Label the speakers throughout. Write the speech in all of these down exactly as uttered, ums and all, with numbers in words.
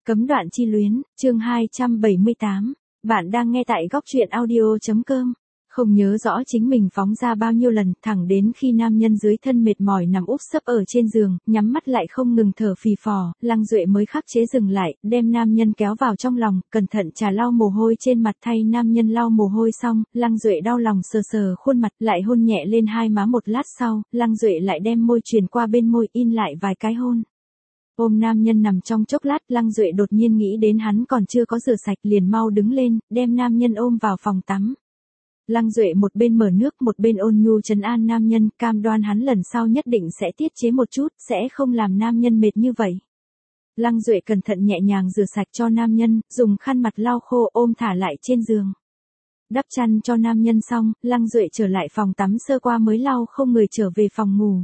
Speaker 1: Cấm đoạn chi luyến, chương hai trăm bảy mươi tám. Bạn đang nghe tại góc truyện audio.com. Không nhớ rõ chính mình phóng ra bao nhiêu lần, thẳng đến khi nam nhân dưới thân mệt mỏi nằm úp sấp ở trên giường, nhắm mắt lại không ngừng thở phì phò, Lăng Duệ mới khắc chế dừng lại, đem nam nhân kéo vào trong lòng, cẩn thận trà lau mồ hôi trên mặt. Thay nam nhân lau mồ hôi xong, Lăng Duệ đau lòng sờ sờ khuôn mặt, lại hôn nhẹ lên hai má. Một lát sau, Lăng Duệ lại đem môi truyền qua bên môi, in lại vài cái hôn. Ôm nam nhân nằm trong chốc lát, Lăng Duệ đột nhiên nghĩ đến hắn còn chưa có rửa sạch, liền mau đứng lên, đem nam nhân ôm vào phòng tắm. Lăng Duệ một bên mở nước một bên ôn nhu trấn an nam nhân, cam đoan hắn lần sau nhất định sẽ tiết chế một chút, sẽ không làm nam nhân mệt như vậy. Lăng Duệ cẩn thận nhẹ nhàng rửa sạch cho nam nhân, dùng khăn mặt lau khô, ôm thả lại trên giường. Đắp chăn cho nam nhân xong, Lăng Duệ trở lại phòng tắm sơ qua mới lau không người trở về phòng ngủ.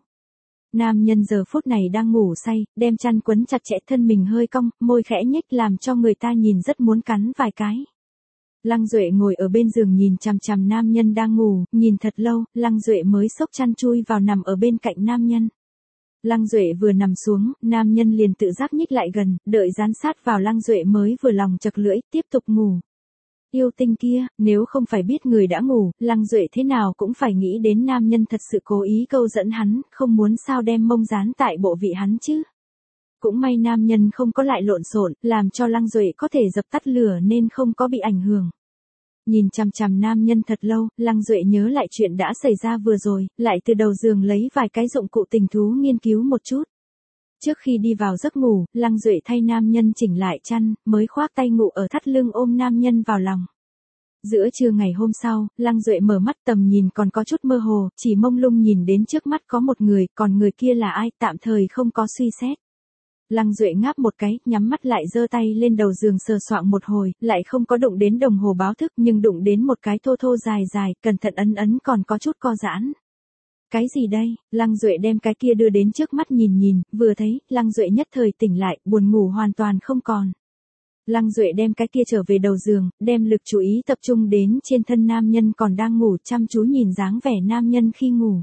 Speaker 1: Nam nhân giờ phút này đang ngủ say, đem chăn quấn chặt chẽ, thân mình hơi cong, môi khẽ nhếch làm cho người ta nhìn rất muốn cắn vài cái. Lăng Duệ ngồi ở bên giường nhìn chằm chằm nam nhân đang ngủ, nhìn thật lâu, Lăng Duệ mới xốc chăn chui vào nằm ở bên cạnh nam nhân. Lăng Duệ vừa nằm xuống, nam nhân liền tự giác nhích lại gần, đợi dán sát vào Lăng Duệ mới vừa lòng chật lưỡi, tiếp tục ngủ. Yêu tinh kia, nếu không phải biết người đã ngủ, Lăng Duệ thế nào cũng phải nghĩ đến nam nhân thật sự cố ý câu dẫn hắn, không muốn sao đem mông dán tại bộ vị hắn chứ. Cũng may nam nhân không có lại lộn xộn, làm cho Lăng Duệ có thể dập tắt lửa nên không có bị ảnh hưởng. Nhìn chằm chằm nam nhân thật lâu, Lăng Duệ nhớ lại chuyện đã xảy ra vừa rồi, lại từ đầu giường lấy vài cái dụng cụ tình thú nghiên cứu một chút. Trước khi đi vào giấc ngủ, Lăng Duệ thay nam nhân chỉnh lại chăn, mới khoác tay ngủ ở thắt lưng ôm nam nhân vào lòng. Giữa trưa ngày hôm sau, Lăng Duệ mở mắt, tầm nhìn còn có chút mơ hồ, chỉ mông lung nhìn đến trước mắt có một người, còn người kia là ai, tạm thời không có suy xét. Lăng Duệ ngáp một cái, nhắm mắt lại giơ tay lên đầu giường sờ soạng một hồi, lại không có đụng đến đồng hồ báo thức, nhưng đụng đến một cái thô thô dài dài, cẩn thận ấn ấn còn có chút co giãn. Cái gì đây? Lăng Duệ đem cái kia đưa đến trước mắt nhìn nhìn, vừa thấy, Lăng Duệ nhất thời tỉnh lại, buồn ngủ hoàn toàn không còn. Lăng Duệ đem cái kia trở về đầu giường, đem lực chú ý tập trung đến trên thân nam nhân còn đang ngủ, chăm chú nhìn dáng vẻ nam nhân khi ngủ.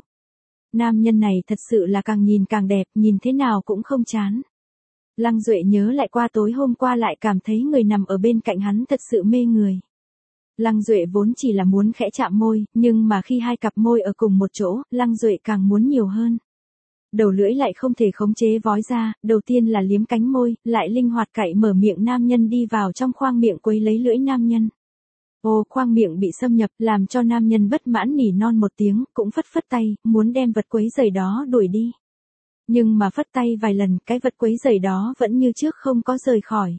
Speaker 1: Nam nhân này thật sự là càng nhìn càng đẹp, nhìn thế nào cũng không chán. Lăng Duệ nhớ lại qua tối hôm qua lại cảm thấy người nằm ở bên cạnh hắn thật sự mê người. Lăng Duệ vốn chỉ là muốn khẽ chạm môi, nhưng mà khi hai cặp môi ở cùng một chỗ, Lăng Duệ càng muốn nhiều hơn. Đầu lưỡi lại không thể khống chế vói ra, đầu tiên là liếm cánh môi, lại linh hoạt cạy mở miệng nam nhân đi vào trong khoang miệng quấy lấy lưỡi nam nhân. Ô, khoang miệng bị xâm nhập, làm cho nam nhân bất mãn nỉ non một tiếng, cũng phất phất tay, muốn đem vật quấy rầy đó đuổi đi. Nhưng mà phất tay vài lần, cái vật quấy rầy đó vẫn như trước không có rời khỏi.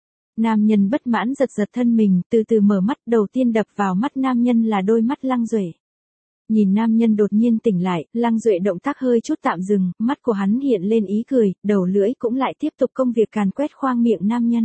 Speaker 1: Nam nhân bất mãn giật giật thân mình, từ từ mở mắt, đầu tiên đập vào mắt nam nhân là đôi mắt Lăng Duệ. Nhìn nam nhân đột nhiên tỉnh lại, Lăng Duệ động tác hơi chút tạm dừng, mắt của hắn hiện lên ý cười, đầu lưỡi cũng lại tiếp tục công việc càn quét khoang miệng nam nhân.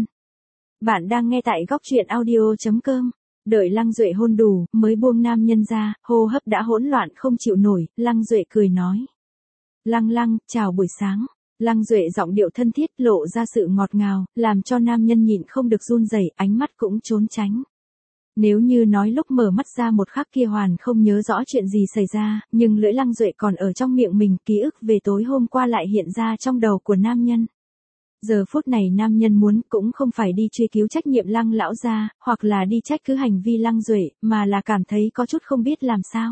Speaker 1: Bạn đang nghe tại góc truyện audio.com. Đợi Lăng Duệ hôn đủ, mới buông nam nhân ra, hô hấp đã hỗn loạn không chịu nổi, Lăng Duệ cười nói. Lăng Lăng, chào buổi sáng. Lăng Duệ giọng điệu thân thiết lộ ra sự ngọt ngào, làm cho nam nhân nhịn không được run rẩy, ánh mắt cũng trốn tránh. Nếu như nói lúc mở mắt ra một khắc kia hoàn không nhớ rõ chuyện gì xảy ra, nhưng lưỡi Lăng Duệ còn ở trong miệng mình, ký ức về tối hôm qua lại hiện ra trong đầu của nam nhân. Giờ phút này nam nhân muốn cũng không phải đi truy cứu trách nhiệm Lăng lão gia, hoặc là đi trách cứ hành vi Lăng Duệ, mà là cảm thấy có chút không biết làm sao.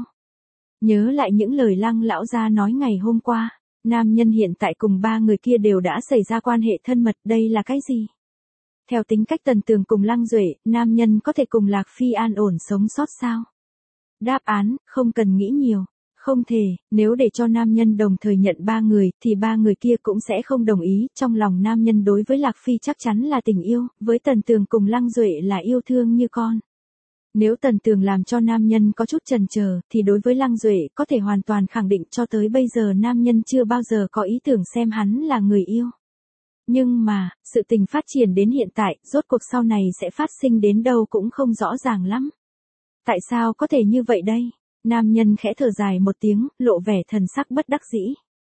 Speaker 1: Nhớ lại những lời Lăng lão gia nói ngày hôm qua, nam nhân hiện tại cùng ba người kia đều đã xảy ra quan hệ thân mật, đây là cái gì? Theo tính cách Tần Tường cùng Lăng Duệ, nam nhân có thể cùng Lạc Phi an ổn sống sót sao? Đáp án, không cần nghĩ nhiều. Không thể, nếu để cho nam nhân đồng thời nhận ba người, thì ba người kia cũng sẽ không đồng ý, trong lòng nam nhân đối với Lạc Phi chắc chắn là tình yêu, với Tần Tường cùng Lăng Duệ là yêu thương như con. Nếu Tần Tường làm cho nam nhân có chút chần chờ, thì đối với Lăng Duệ có thể hoàn toàn khẳng định cho tới bây giờ nam nhân chưa bao giờ có ý tưởng xem hắn là người yêu. Nhưng mà, sự tình phát triển đến hiện tại, rốt cuộc sau này sẽ phát sinh đến đâu cũng không rõ ràng lắm. Tại sao có thể như vậy đây? Nam nhân khẽ thở dài một tiếng, lộ vẻ thần sắc bất đắc dĩ.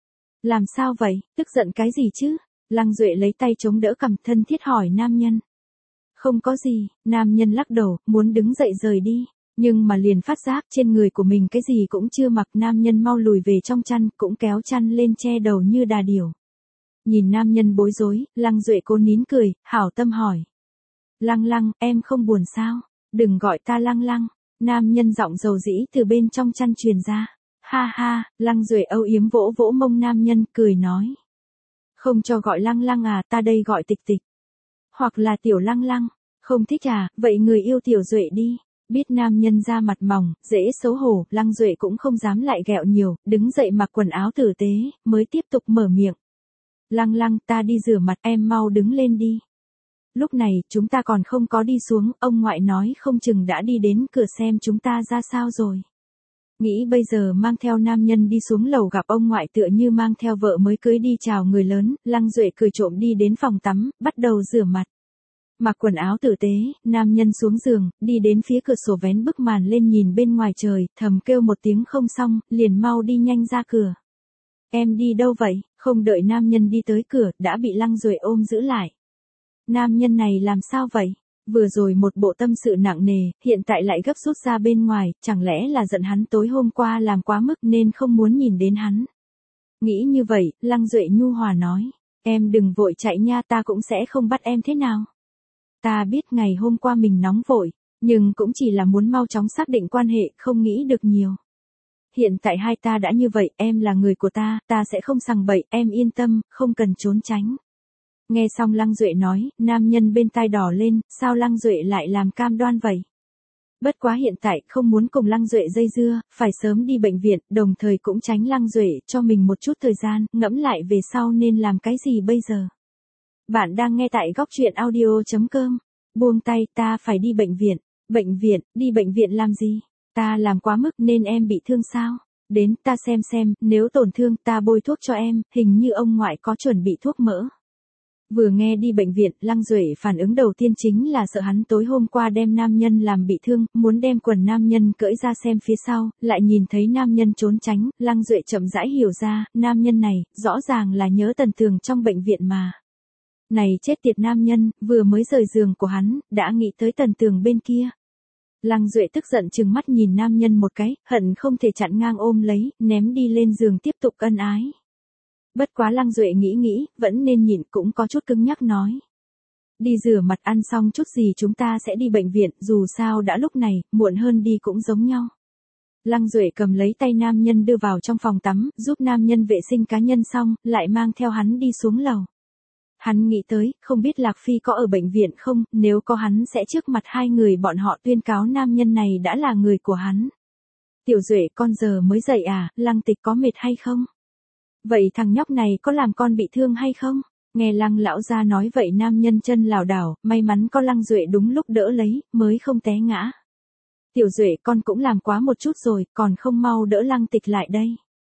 Speaker 1: Làm sao vậy, tức giận cái gì chứ? Lăng Duệ lấy tay chống đỡ cằm, thân thiết hỏi nam nhân. Không có gì, nam nhân lắc đầu, muốn đứng dậy rời đi. Nhưng mà liền phát giác trên người của mình cái gì cũng chưa mặc, nam nhân mau lùi về trong chăn, cũng kéo chăn lên che đầu như đà điểu. Nhìn nam nhân bối rối, Lăng Duệ cố nín cười, hảo tâm hỏi. Lăng Lăng, em không buồn sao? Đừng gọi ta Lăng Lăng. Nam nhân giọng dầu dĩ từ bên trong chăn truyền ra. Ha ha, Lăng Duệ âu yếm vỗ vỗ mông nam nhân, cười nói. Không cho gọi Lăng Lăng à, ta đây gọi Tịch Tịch. Hoặc là Tiểu Lăng Lăng. Không thích à, vậy người yêu Tiểu Duệ đi. Biết nam nhân ra mặt mỏng, dễ xấu hổ, Lăng Duệ cũng không dám lại ghẹo nhiều, đứng dậy mặc quần áo tử tế, mới tiếp tục mở miệng. Lăng Lăng, ta đi rửa mặt, em mau đứng lên đi. Lúc này, chúng ta còn không có đi xuống, ông ngoại nói không chừng đã đi đến cửa xem chúng ta ra sao rồi. Nghĩ bây giờ mang theo nam nhân đi xuống lầu gặp ông ngoại tựa như mang theo vợ mới cưới đi chào người lớn, Lăng Duệ cười trộm đi đến phòng tắm, bắt đầu rửa mặt. Mặc quần áo tử tế, nam nhân xuống giường, đi đến phía cửa sổ vén bức màn lên nhìn bên ngoài trời, thầm kêu một tiếng không xong, liền mau đi nhanh ra cửa. Em đi đâu vậy? Không đợi nam nhân đi tới cửa, đã bị Lăng Duệ ôm giữ lại. Nam nhân này làm sao vậy? Vừa rồi một bộ tâm sự nặng nề, hiện tại lại gấp rút ra bên ngoài, chẳng lẽ là giận hắn tối hôm qua làm quá mức nên không muốn nhìn đến hắn. Nghĩ như vậy, Lăng Duệ nhu hòa nói, em đừng vội chạy nha, ta cũng sẽ không bắt em thế nào. Ta biết ngày hôm qua mình nóng vội, nhưng cũng chỉ là muốn mau chóng xác định quan hệ, không nghĩ được nhiều. Hiện tại hai ta đã như vậy, em là người của ta, ta sẽ không sằng bậy, em yên tâm, không cần trốn tránh. Nghe xong Lăng Duệ nói, nam nhân bên tai đỏ lên, sao Lăng Duệ lại làm cam đoan vậy? Bất quá hiện tại không muốn cùng Lăng Duệ dây dưa, phải sớm đi bệnh viện, đồng thời cũng tránh Lăng Duệ cho mình một chút thời gian, ngẫm lại về sau nên làm cái gì bây giờ. Bạn đang nghe tại góc truyện audio chấm com. Buông tay, ta phải đi bệnh viện. Bệnh viện, đi bệnh viện làm gì? Ta làm quá mức nên em bị thương sao? Đến, ta xem xem, nếu tổn thương ta bôi thuốc cho em, hình như ông ngoại có chuẩn bị thuốc mỡ. Vừa nghe đi bệnh viện, Lăng Duệ phản ứng đầu tiên chính là sợ hắn tối hôm qua đem nam nhân làm bị thương, muốn đem quần nam nhân cởi ra xem phía sau, lại nhìn thấy nam nhân trốn tránh, Lăng Duệ chậm rãi hiểu ra, nam nhân này, rõ ràng là nhớ Tần Tường trong bệnh viện mà. Này chết tiệt nam nhân, vừa mới rời giường của hắn, đã nghĩ tới Tần Tường bên kia. Lăng Duệ tức giận trừng mắt nhìn nam nhân một cái, hận không thể chặn ngang ôm lấy, ném đi lên giường tiếp tục ân ái. Bất quá Lăng Duệ nghĩ nghĩ, vẫn nên nhịn, cũng có chút cứng nhắc nói. Đi rửa mặt ăn xong chút gì chúng ta sẽ đi bệnh viện, dù sao đã lúc này, muộn hơn đi cũng giống nhau. Lăng Duệ cầm lấy tay nam nhân đưa vào trong phòng tắm, giúp nam nhân vệ sinh cá nhân xong, lại mang theo hắn đi xuống lầu. Hắn nghĩ tới, không biết Lạc Phi có ở bệnh viện không, nếu có hắn sẽ trước mặt hai người bọn họ tuyên cáo nam nhân này đã là người của hắn. Tiểu Duệ, con giờ mới dậy à, Lăng Tịch có mệt hay không? Vậy thằng nhóc này có làm con bị thương hay không? Nghe Lăng lão gia nói vậy nam nhân chân lảo đảo, may mắn có Lăng Duệ đúng lúc đỡ lấy, mới không té ngã. Tiểu Duệ, con cũng làm quá một chút rồi, còn không mau đỡ Lăng Tịch lại đây.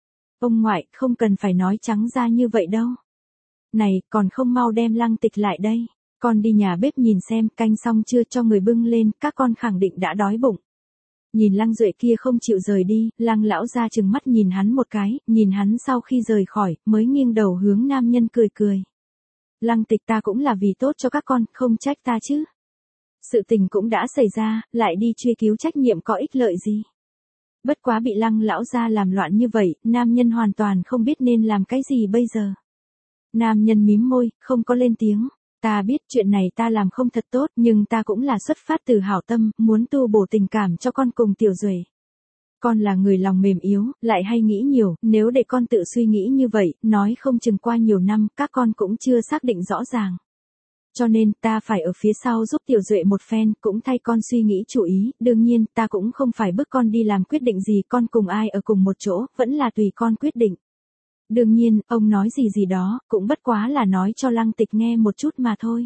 Speaker 1: Ông ngoại, không cần phải nói trắng ra như vậy đâu. Này, còn không mau đem Lăng Tịch lại đây. Con đi nhà bếp nhìn xem, canh xong chưa cho người bưng lên, các con khẳng định đã đói bụng. Nhìn Lăng Duệ kia không chịu rời đi, Lăng lão ra trừng mắt nhìn hắn một cái, nhìn hắn sau khi rời khỏi, mới nghiêng đầu hướng nam nhân cười cười. Lăng Tịch, ta cũng là vì tốt cho các con, không trách ta chứ. Sự tình cũng đã xảy ra, lại đi truy cứu trách nhiệm có ích lợi gì. Bất quá bị Lăng lão ra làm loạn như vậy, nam nhân hoàn toàn không biết nên làm cái gì bây giờ. Nam nhân mím môi, không có lên tiếng. Ta biết chuyện này ta làm không thật tốt, nhưng ta cũng là xuất phát từ hảo tâm, muốn tu bổ tình cảm cho con cùng Tiểu Duệ. Con là người lòng mềm yếu, lại hay nghĩ nhiều, nếu để con tự suy nghĩ như vậy, nói không chừng qua nhiều năm, các con cũng chưa xác định rõ ràng. Cho nên, ta phải ở phía sau giúp Tiểu Duệ một phen, cũng thay con suy nghĩ chủ ý, đương nhiên, ta cũng không phải bức con đi làm quyết định gì, con cùng ai ở cùng một chỗ, vẫn là tùy con quyết định. Đương nhiên, ông nói gì gì đó, cũng bất quá là nói cho Lăng Tịch nghe một chút mà thôi.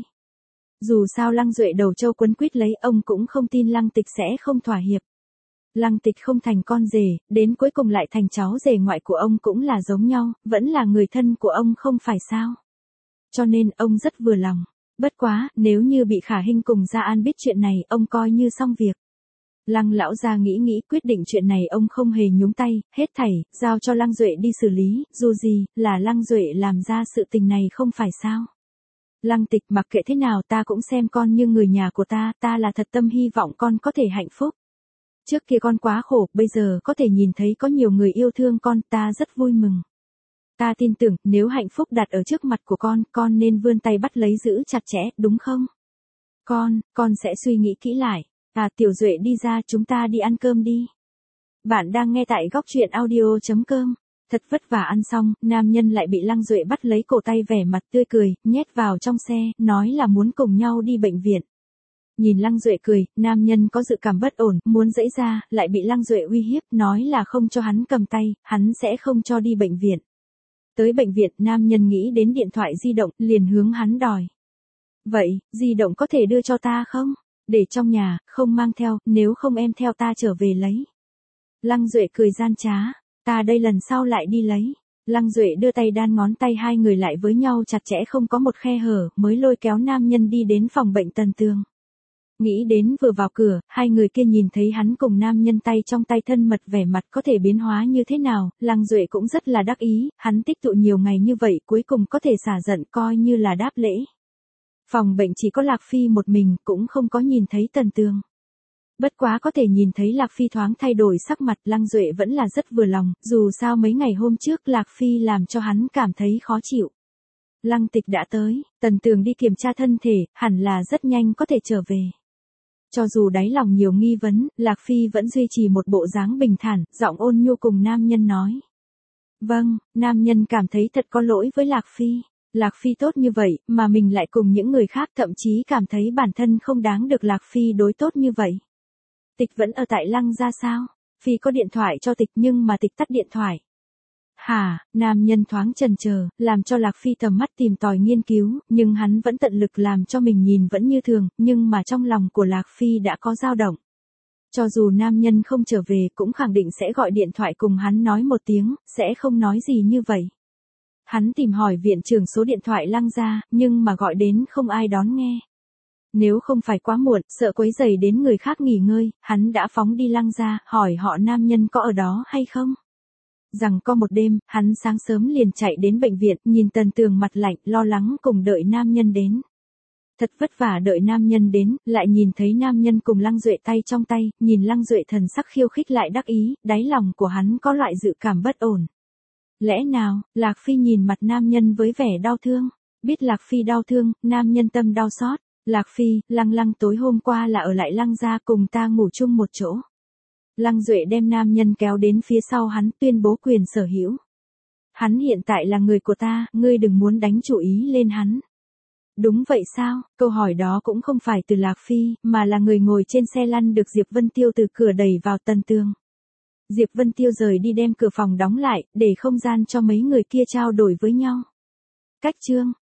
Speaker 1: Dù sao Lăng Duệ đầu trâu quấn quýt lấy, ông cũng không tin Lăng Tịch sẽ không thỏa hiệp. Lăng Tịch không thành con rể, đến cuối cùng lại thành cháu rể ngoại của ông cũng là giống nhau, vẫn là người thân của ông không phải sao. Cho nên, ông rất vừa lòng. Bất quá, nếu như bị Khả Hinh cùng Gia An biết chuyện này, ông coi như xong việc. Lăng lão gia nghĩ nghĩ, quyết định chuyện này ông không hề nhúng tay, hết thảy, giao cho Lăng Duệ đi xử lý, dù gì, là Lăng Duệ làm ra sự tình này không phải sao. Lăng Tịch, mặc kệ thế nào ta cũng xem con như người nhà của ta, ta là thật tâm hy vọng con có thể hạnh phúc. Trước kia con quá khổ, bây giờ có thể nhìn thấy có nhiều người yêu thương con, ta rất vui mừng. Ta tin tưởng, nếu hạnh phúc đặt ở trước mặt của con, con nên vươn tay bắt lấy giữ chặt chẽ, đúng không? Con, con sẽ suy nghĩ kỹ lại. À, Tiểu Duệ đi ra, chúng ta đi ăn cơm đi. Bạn đang nghe tại góc truyện audio.com. Thật vất vả ăn xong, nam nhân lại bị Lăng Duệ bắt lấy cổ tay vẻ mặt tươi cười, nhét vào trong xe, nói là muốn cùng nhau đi bệnh viện. Nhìn Lăng Duệ cười, nam nhân có dự cảm bất ổn, muốn giãy ra, lại bị Lăng Duệ uy hiếp, nói là không cho hắn cầm tay, hắn sẽ không cho đi bệnh viện. Tới bệnh viện, nam nhân nghĩ đến điện thoại di động, liền hướng hắn đòi. Vậy, di động có thể đưa cho ta không? Để trong nhà, không mang theo, nếu không em theo ta trở về lấy. Lăng Duệ cười gian trá, ta đây lần sau lại đi lấy. Lăng Duệ đưa tay đan ngón tay hai người lại với nhau chặt chẽ không có một khe hở, mới lôi kéo nam nhân đi đến phòng bệnh Tần Tường. Nghĩ đến vừa vào cửa, hai người kia nhìn thấy hắn cùng nam nhân tay trong tay thân mật vẻ mặt có thể biến hóa như thế nào, Lăng Duệ cũng rất là đắc ý, hắn tích tụ nhiều ngày như vậy cuối cùng có thể xả giận coi như là đáp lễ. Phòng bệnh chỉ có Lạc Phi một mình, cũng không có nhìn thấy Tần Tường. Bất quá có thể nhìn thấy Lạc Phi thoáng thay đổi sắc mặt, Lăng Duệ vẫn là rất vừa lòng, dù sao mấy ngày hôm trước Lạc Phi làm cho hắn cảm thấy khó chịu. Lăng Tịch đã tới, Tần Tường đi kiểm tra thân thể, hẳn là rất nhanh có thể trở về. Cho dù đáy lòng nhiều nghi vấn, Lạc Phi vẫn duy trì một bộ dáng bình thản, giọng ôn nhu cùng nam nhân nói. Vâng, nam nhân cảm thấy thật có lỗi với Lạc Phi. Lạc Phi tốt như vậy, mà mình lại cùng những người khác thậm chí cảm thấy bản thân không đáng được Lạc Phi đối tốt như vậy. Tịch vẫn ở tại Lăng gia sao? Phi có điện thoại cho Tịch nhưng mà Tịch tắt điện thoại. Hả, nam nhân thoáng chần chờ, làm cho Lạc Phi tầm mắt tìm tòi nghiên cứu, nhưng hắn vẫn tận lực làm cho mình nhìn vẫn như thường, nhưng mà trong lòng của Lạc Phi đã có dao động. Cho dù nam nhân không trở về cũng khẳng định sẽ gọi điện thoại cùng hắn nói một tiếng, sẽ không nói gì như vậy. Hắn tìm hỏi viện trưởng số điện thoại Lăng gia, nhưng mà gọi đến không ai đón nghe. Nếu không phải quá muộn, sợ quấy rầy đến người khác nghỉ ngơi, hắn đã phóng đi Lăng gia, hỏi họ nam nhân có ở đó hay không. Rằng có một đêm, hắn sáng sớm liền chạy đến bệnh viện, nhìn Tần Tường mặt lạnh, lo lắng cùng đợi nam nhân đến. Thật vất vả đợi nam nhân đến, lại nhìn thấy nam nhân cùng Lăng Duệ tay trong tay, nhìn Lăng Duệ thần sắc khiêu khích lại đắc ý, đáy lòng của hắn có loại dự cảm bất ổn. Lẽ nào, Lạc Phi nhìn mặt nam nhân với vẻ đau thương, biết Lạc Phi đau thương, nam nhân tâm đau xót. Lạc Phi, Lăng Lăng tối hôm qua là ở lại Lăng gia cùng ta ngủ chung một chỗ. Lăng Duệ đem nam nhân kéo đến phía sau hắn tuyên bố quyền sở hữu. Hắn hiện tại là người của ta, ngươi đừng muốn đánh chủ ý lên hắn. Đúng vậy sao, câu hỏi đó cũng không phải từ Lạc Phi, mà là người ngồi trên xe lăn được Diệp Vân Tiêu từ cửa đẩy vào Tần Tường. Diệp Vân Tiêu rời đi đem cửa phòng đóng lại, để không gian cho mấy người kia trao đổi với nhau. Cách chương